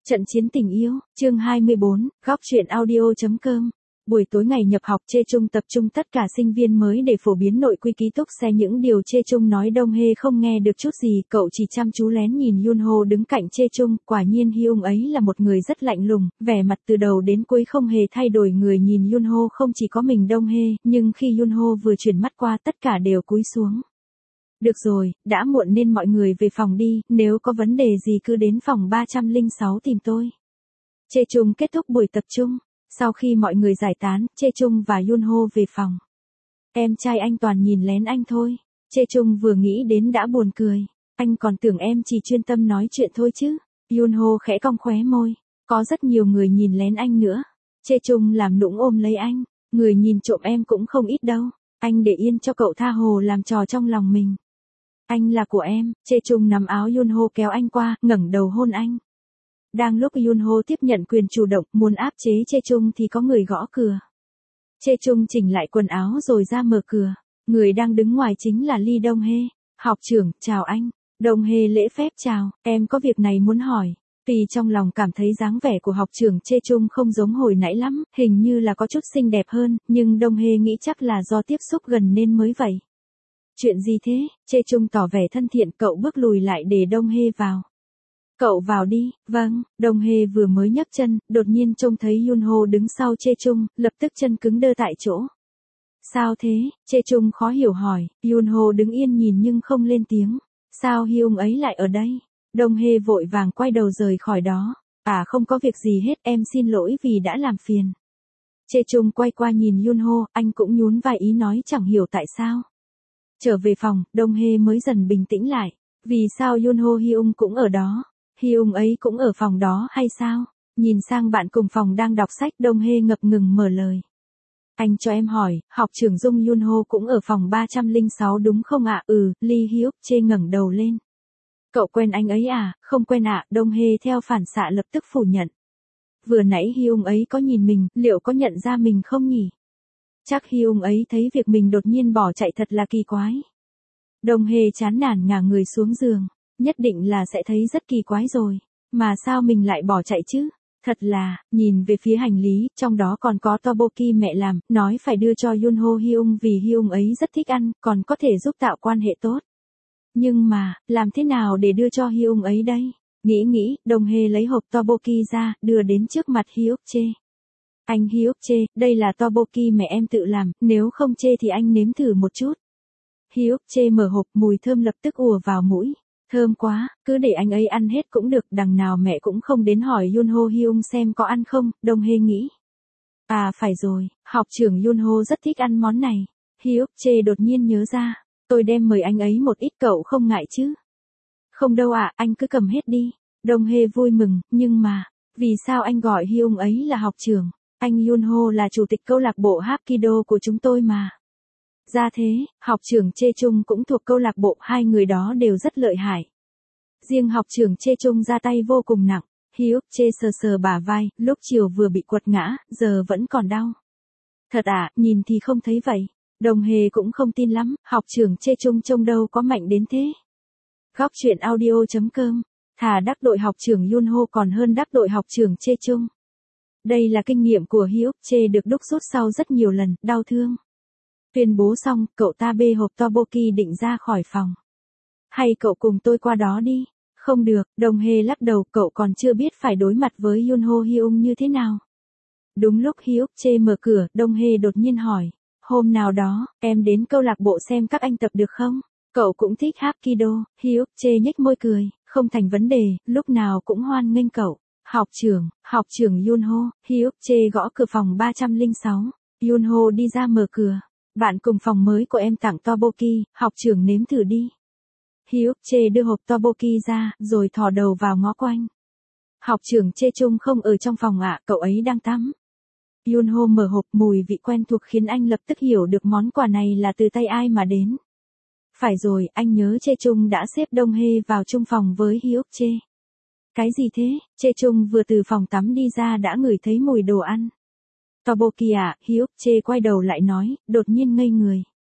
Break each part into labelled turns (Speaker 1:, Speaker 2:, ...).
Speaker 1: Trận chiến tình yêu, chương 24, góc truyện audio.com. Buổi tối ngày nhập học Chê Chung tập trung tất cả sinh viên mới để phổ biến nội quy ký túc xá. Những điều Chê Chung nói Đông Hê không nghe được chút gì, cậu chỉ chăm chú lén nhìn Yunho đứng cạnh Chê Chung. Quả nhiên Hyung ấy là một người rất lạnh lùng, vẻ mặt từ đầu đến cuối không hề thay đổi. Người nhìn Yunho không chỉ có mình Đông Hê, nhưng khi Yunho vừa chuyển mắt qua tất cả đều cúi xuống. Được rồi, đã muộn nên mọi người về phòng đi, nếu có vấn đề gì cứ đến phòng 306 tìm tôi. Chê Chung kết thúc buổi tập trung. Sau khi mọi người giải tán, Chê Chung và Yunho về phòng. Em trai anh toàn nhìn lén anh thôi. Chê Chung vừa nghĩ đến đã buồn cười. Anh còn tưởng em chỉ chuyên tâm nói chuyện thôi chứ. Yunho khẽ cong khóe môi. Có rất nhiều người nhìn lén anh nữa. Chê Chung làm nũng ôm lấy anh. Người nhìn trộm em cũng không ít đâu. Anh để yên cho cậu tha hồ làm trò trong lòng mình. Anh là của em. Chê Chung nắm áo Yunho kéo anh qua, ngẩng đầu hôn anh. Đang lúc Yunho tiếp nhận quyền chủ động, muốn áp chế Chê Chung thì có người gõ cửa. Chê Chung chỉnh lại quần áo rồi ra mở cửa. Người đang đứng ngoài chính là Lee Dong Hê. Học trưởng, chào anh. Dong Hê lễ phép chào, em có việc này muốn hỏi. Vì trong lòng cảm thấy dáng vẻ của học trưởng Chê Chung không giống hồi nãy lắm, hình như là có chút xinh đẹp hơn, nhưng Dong Hê nghĩ chắc là do tiếp xúc gần nên mới vậy. Chuyện gì thế? Chê Chung tỏ vẻ thân thiện, cậu bước lùi lại để Dong Hê vào. Cậu vào đi. Vâng. Dong Hê vừa mới nhấc chân, đột nhiên trông thấy Yunho đứng sau Chê Chung, lập tức chân cứng đơ tại chỗ. Sao thế? Chê Chung khó hiểu hỏi. Yunho đứng yên nhìn nhưng không lên tiếng. Sao Hyung ấy lại ở đây? Dong Hê vội vàng quay đầu rời khỏi đó. À không có việc gì hết, em xin lỗi vì đã làm phiền. Chê Chung quay qua nhìn Yunho, anh cũng nhún vai ý nói chẳng hiểu tại sao. Trở về phòng, Dong Hê mới dần bình tĩnh lại. Vì sao Yunho Hyung cũng ở đó? Hyung ấy cũng ở phòng đó hay sao? Nhìn sang bạn cùng phòng đang đọc sách, Dong Hê ngập ngừng mở lời. Anh cho em hỏi, học trưởng Dung Yunho cũng ở phòng 306 đúng không ạ? Ừ, Lee Hyuk Chê ngẩng đầu lên. Cậu quen anh ấy à? Không quen ạ. Dong Hê theo phản xạ lập tức phủ nhận. Vừa nãy Hyung ấy có nhìn mình, liệu có nhận ra mình không nhỉ? Chắc Hyung ấy thấy việc mình đột nhiên bỏ chạy thật là kỳ quái. Dong Hê chán nản ngả người xuống giường. Nhất định là sẽ thấy rất kỳ quái rồi. Mà sao mình lại bỏ chạy chứ? Thật là, nhìn về phía hành lý, trong đó còn có tteokbokki mẹ làm, nói phải đưa cho Yunho Hyung vì Hyung ấy rất thích ăn, còn có thể giúp tạo quan hệ tốt. Nhưng mà, làm thế nào để đưa cho Hyung ấy đây? Nghĩ, Dong Hê lấy hộp tteokbokki ra, đưa đến trước mặt Hyuk Chê. Anh Hyuk Chê, đây là tteokbokki mẹ em tự làm, nếu không chê thì anh nếm thử một chút. Hyuk Chê mở hộp, mùi thơm lập tức ùa vào mũi. Thơm quá, cứ để anh ấy ăn hết cũng được, đằng nào mẹ cũng không đến hỏi Yunho Hyung xem có ăn không, Dong Hê nghĩ. À phải rồi, học trưởng Yunho rất thích ăn món này. Hyuk Chê đột nhiên nhớ ra, tôi đem mời anh ấy một ít, cậu không ngại chứ? Không đâu ạ, anh cứ cầm hết đi. Dong Hê vui mừng, nhưng mà, vì sao anh gọi Hyung ấy là học trưởng? Anh Yunho là chủ tịch câu lạc bộ Hapkido của chúng tôi mà. Ra thế, học trưởng Chê Chung cũng thuộc câu lạc bộ, hai người đó đều rất lợi hại. Riêng học trưởng Chê Chung ra tay vô cùng nặng, Hyuk Chê sờ sờ bả vai, lúc chiều vừa bị quật ngã, giờ vẫn còn đau. Thật à, nhìn thì không thấy vậy. Dong Hê cũng không tin lắm, học trưởng Chê Chung trông đâu có mạnh đến thế. Góc truyện audio.com, thà đắc tội học trưởng Yunho còn hơn đắc tội học trưởng Chê Chung. Đây là kinh nghiệm của Hyuk Chê được đúc rút sau rất nhiều lần, đau thương. Tuyên bố xong, cậu ta bê hộp tteokbokki định ra khỏi phòng. Hay cậu cùng tôi qua đó đi? Không được, Dong Hê lắc đầu, cậu còn chưa biết phải đối mặt với Yunho Hyung như thế nào. Đúng lúc Hyuk Chê mở cửa, Dong Hê đột nhiên hỏi. Hôm nào đó, em đến câu lạc bộ xem các anh tập được không? Cậu cũng thích Hapkido. Hyuk Chê nhếch môi cười, không thành vấn đề, lúc nào cũng hoan nghênh cậu. Học trưởng Yunho. Hyuk Chê gõ cửa phòng 306. Yunho đi ra mở cửa. Bạn cùng phòng mới của em tặng tteokbokki, học trưởng nếm thử đi. Hyuk Chê đưa hộp tteokbokki ra, rồi thò đầu vào ngó quanh. Học trưởng Chê Chung không ở trong phòng ạ, cậu ấy đang tắm. Yunho mở hộp, mùi vị quen thuộc khiến anh lập tức hiểu được món quà này là từ tay ai mà đến. Phải rồi, anh nhớ Chê Chung đã xếp Dong Hê vào chung phòng với Hyuk Chê. Cái gì thế? Chê Chung vừa từ phòng tắm đi ra đã ngửi thấy mùi đồ ăn. Tteokbokki à? Hyuk Chê quay đầu lại nói, đột nhiên ngây người.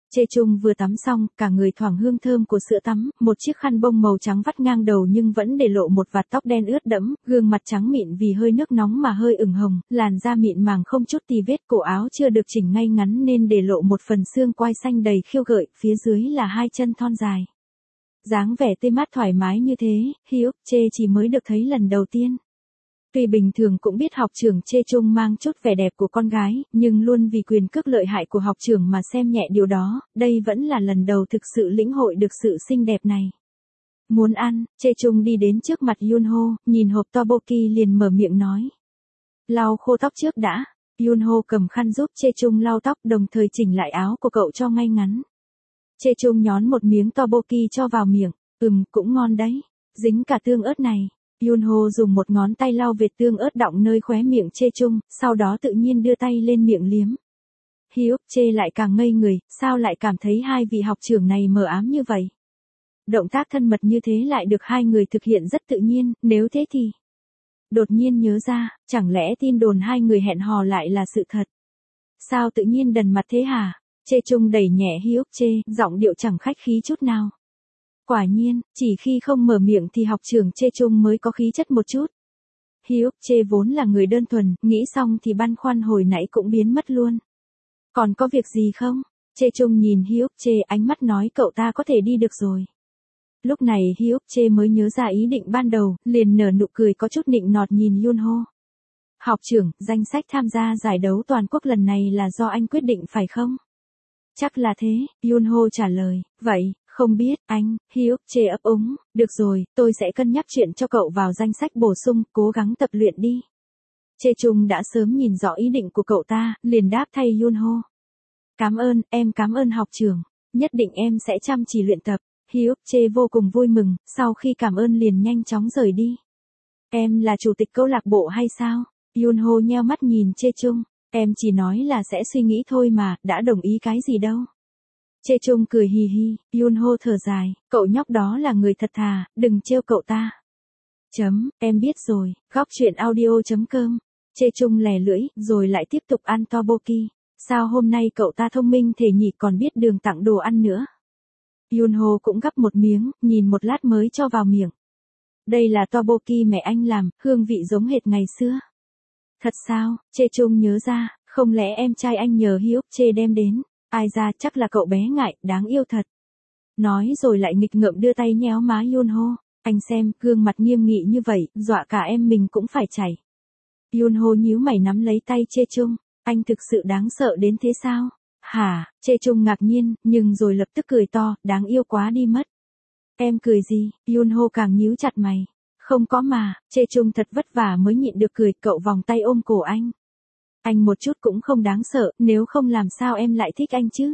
Speaker 1: Chê Chung vừa tắm xong, cả người thoảng hương thơm của sữa tắm, một chiếc khăn bông màu trắng vắt ngang đầu nhưng vẫn để lộ một vạt tóc đen ướt đẫm, gương mặt trắng mịn vì hơi nước nóng mà hơi ửng hồng, làn da mịn màng không chút tì vết, cổ áo chưa được chỉnh ngay ngắn nên để lộ một phần xương quai xanh đầy khiêu gợi, phía dưới là hai chân thon dài. Dáng vẻ tươi mát thoải mái như thế, Hyuk Chê chỉ mới được thấy lần đầu tiên. Tuy bình thường cũng biết học trưởng Chê Chung mang chút vẻ đẹp của con gái, nhưng luôn vì quyền cước lợi hại của học trưởng mà xem nhẹ điều đó, đây vẫn là lần đầu thực sự lĩnh hội được sự xinh đẹp này. Muốn ăn, Chê Chung đi đến trước mặt Yunho, nhìn hộp tteokbokki liền mở miệng nói. Lau khô tóc trước đã. Yunho cầm khăn giúp Chê Chung lau tóc đồng thời chỉnh lại áo của cậu cho ngay ngắn. Chê Chung nhón một miếng tteokbokki cho vào miệng, cũng ngon đấy, dính cả tương ớt này. Yunho dùng một ngón tay lau vệt tương ớt đọng nơi khóe miệng Chê Chung, sau đó tự nhiên đưa tay lên miệng liếm. Hyuk Chê lại càng ngây người, sao lại cảm thấy hai vị học trưởng này mờ ám như vậy? Động tác thân mật như thế lại được hai người thực hiện rất tự nhiên, nếu thế thì... Đột nhiên nhớ ra, chẳng lẽ tin đồn hai người hẹn hò lại là sự thật? Sao tự nhiên đần mặt thế hả? Chê Chung đẩy nhẹ Hyuk Chê, giọng điệu chẳng khách khí chút nào. Quả nhiên, chỉ khi không mở miệng thì học trưởng Chê Chung mới có khí chất một chút. Hyuk Chê vốn là người đơn thuần, nghĩ xong thì băn khoăn hồi nãy cũng biến mất luôn. Còn có việc gì không? Chê Chung nhìn Hyuk Chê, ánh mắt nói cậu ta có thể đi được rồi. Lúc này Hyuk Chê mới nhớ ra ý định ban đầu, liền nở nụ cười có chút nịnh nọt nhìn Yunho. Học trưởng, danh sách tham gia giải đấu toàn quốc lần này là do anh quyết định phải không? Chắc là thế, Yunho trả lời. Vậy, không biết, anh, Hyuk Chê ấp úng, được rồi, tôi sẽ cân nhắc chuyện cho cậu vào danh sách bổ sung, cố gắng tập luyện đi. Chê Chung đã sớm nhìn rõ ý định của cậu ta, liền đáp thay Yunho. Em cảm ơn học trưởng, nhất định em sẽ chăm chỉ luyện tập. Hyuk Chê vô cùng vui mừng, sau khi cảm ơn liền nhanh chóng rời đi. Em là chủ tịch câu lạc bộ hay sao? Yunho nheo mắt nhìn Chê Chung, em chỉ nói là sẽ suy nghĩ thôi mà, đã đồng ý cái gì đâu. Chê Chung cười hì hì, Yunho thở dài, cậu nhóc đó là người thật thà, đừng trêu cậu ta. Em biết rồi, góc truyện audio.com. Chê Chung lè lưỡi, rồi lại tiếp tục ăn tteokbokki. Sao hôm nay cậu ta thông minh thế nhỉ, còn biết đường tặng đồ ăn nữa. Yunho cũng gắp một miếng, nhìn một lát mới cho vào miệng. Đây là tteokbokki mẹ anh làm, hương vị giống hệt ngày xưa. Thật sao? Chê Chung nhớ ra, không lẽ em trai anh nhờ Hyuk Chê đem đến. Ai ra, chắc là cậu bé ngại, đáng yêu thật. Nói rồi lại nghịch ngợm đưa tay nhéo má Yunho. Anh xem, gương mặt nghiêm nghị như vậy, dọa cả em mình cũng phải chảy. Yunho nhíu mày nắm lấy tay Chê Chung. Anh thực sự đáng sợ đến thế sao? Hả? Chê Chung ngạc nhiên, nhưng rồi lập tức cười to, đáng yêu quá đi mất. Em cười gì? Yunho càng nhíu chặt mày. Không có mà, Chê Chung thật vất vả mới nhịn được cười, cậu vòng tay ôm cổ anh. Anh một chút cũng không đáng sợ, nếu không làm sao em lại thích anh chứ?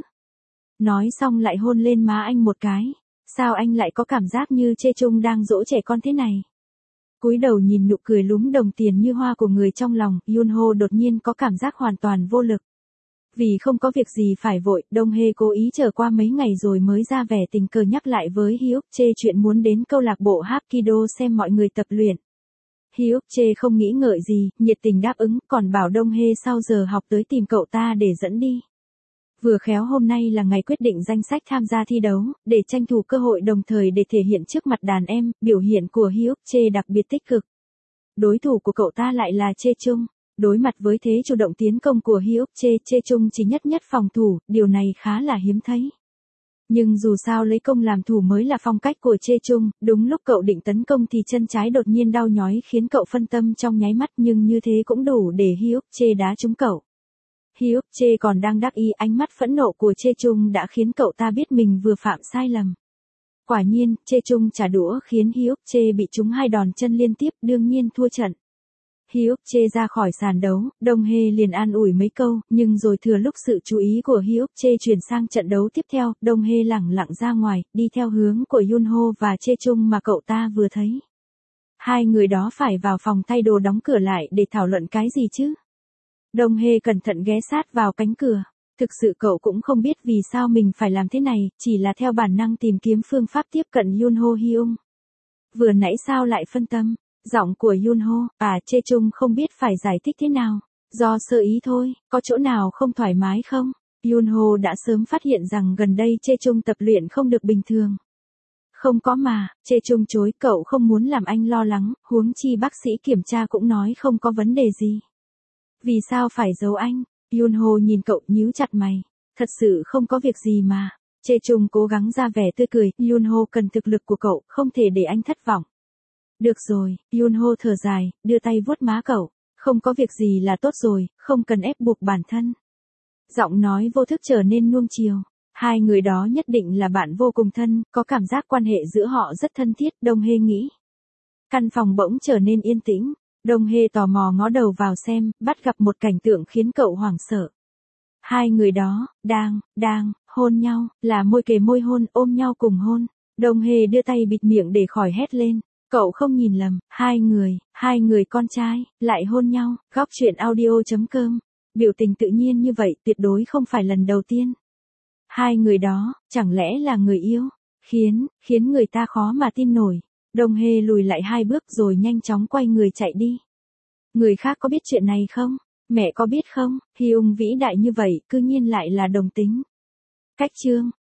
Speaker 1: Nói xong lại hôn lên má anh một cái. Sao anh lại có cảm giác như Chê Chung đang dỗ trẻ con thế này? Cúi đầu nhìn nụ cười lúm đồng tiền như hoa của người trong lòng, Yunho đột nhiên có cảm giác hoàn toàn vô lực. Vì không có việc gì phải vội, Đông Hê cố ý chờ qua mấy ngày rồi mới ra vẻ tình cờ nhắc lại với Hyuk Chê chuyện muốn đến câu lạc bộ Hapkido xem mọi người tập luyện. Hyuk Chê không nghĩ ngợi gì, nhiệt tình đáp ứng, còn bảo Đông Hê sau giờ học tới tìm cậu ta để dẫn đi. Vừa khéo hôm nay là ngày quyết định danh sách tham gia thi đấu, để tranh thủ cơ hội đồng thời để thể hiện trước mặt đàn em, biểu hiện của Hyuk Chê đặc biệt tích cực. Đối thủ của cậu ta lại là Chê Chung. Đối mặt với thế chủ động tiến công của Hyuk Chê, Chê Chung chỉ nhất phòng thủ, điều này khá là hiếm thấy. Nhưng dù sao lấy công làm thủ mới là phong cách của Chê Chung, đúng lúc cậu định tấn công thì chân trái đột nhiên đau nhói khiến cậu phân tâm trong nháy mắt, nhưng như thế cũng đủ để Hyuk Chê đá trúng cậu. Hyuk Chê còn đang đắc ý, ánh mắt phẫn nộ của Chê Chung đã khiến cậu ta biết mình vừa phạm sai lầm. Quả nhiên, Chê Chung trả đũa khiến Hyuk Chê bị trúng 2 đòn chân liên tiếp, đương nhiên thua trận. Hyuk Chê ra khỏi sàn đấu, Đông Hê liền an ủi mấy câu, nhưng rồi thừa lúc sự chú ý của Hyuk Chê chuyển sang trận đấu tiếp theo, Đông Hê lẳng lặng ra ngoài, đi theo hướng của Yunho và Chê Chung mà cậu ta vừa thấy. Hai người đó phải vào phòng thay đồ đóng cửa lại để thảo luận cái gì chứ? Đông Hê cẩn thận ghé sát vào cánh cửa. Thực sự cậu cũng không biết vì sao mình phải làm thế này, chỉ là theo bản năng tìm kiếm phương pháp tiếp cận Yunho Hyung. Vừa nãy sao lại phân tâm? Giọng của Yunho, Chê Chung không biết phải giải thích thế nào. Do sơ ý thôi, có chỗ nào không thoải mái không? Yunho đã sớm phát hiện rằng gần đây Chê Chung tập luyện không được bình thường. Không có mà, Chê Chung chối, cậu không muốn làm anh lo lắng, huống chi bác sĩ kiểm tra cũng nói không có vấn đề gì. Vì sao phải giấu anh? Yunho nhìn cậu nhíu chặt mày. Thật sự không có việc gì mà. Chê Chung cố gắng ra vẻ tươi cười, Yunho cần thực lực của cậu, không thể để anh thất vọng. Được rồi, Yunho thở dài, đưa tay vuốt má cậu. Không có việc gì là tốt rồi, không cần ép buộc bản thân. Giọng nói vô thức trở nên nuông chiều. Hai người đó nhất định là bạn vô cùng thân, có cảm giác quan hệ giữa họ rất thân thiết, Đông Hê nghĩ. Căn phòng bỗng trở nên yên tĩnh. Đông Hê tò mò ngó đầu vào xem, bắt gặp một cảnh tượng khiến cậu hoảng sợ. Hai người đó, đang, hôn nhau, là môi kề môi hôn, ôm nhau cùng hôn. Đông Hê đưa tay bịt miệng để khỏi hét lên. Cậu không nhìn lầm, hai người con trai, lại hôn nhau. Góc truyện audio.com. Biểu tình tự nhiên như vậy tuyệt đối không phải lần đầu tiên. Hai người đó, chẳng lẽ là người yêu? Khiến người ta khó mà tin nổi. Đông Hê lùi lại 2 bước rồi nhanh chóng quay người chạy đi. Người khác có biết chuyện này không? Mẹ có biết không? Hyung vĩ đại như vậy, cư nhiên lại là đồng tính. Cách chương.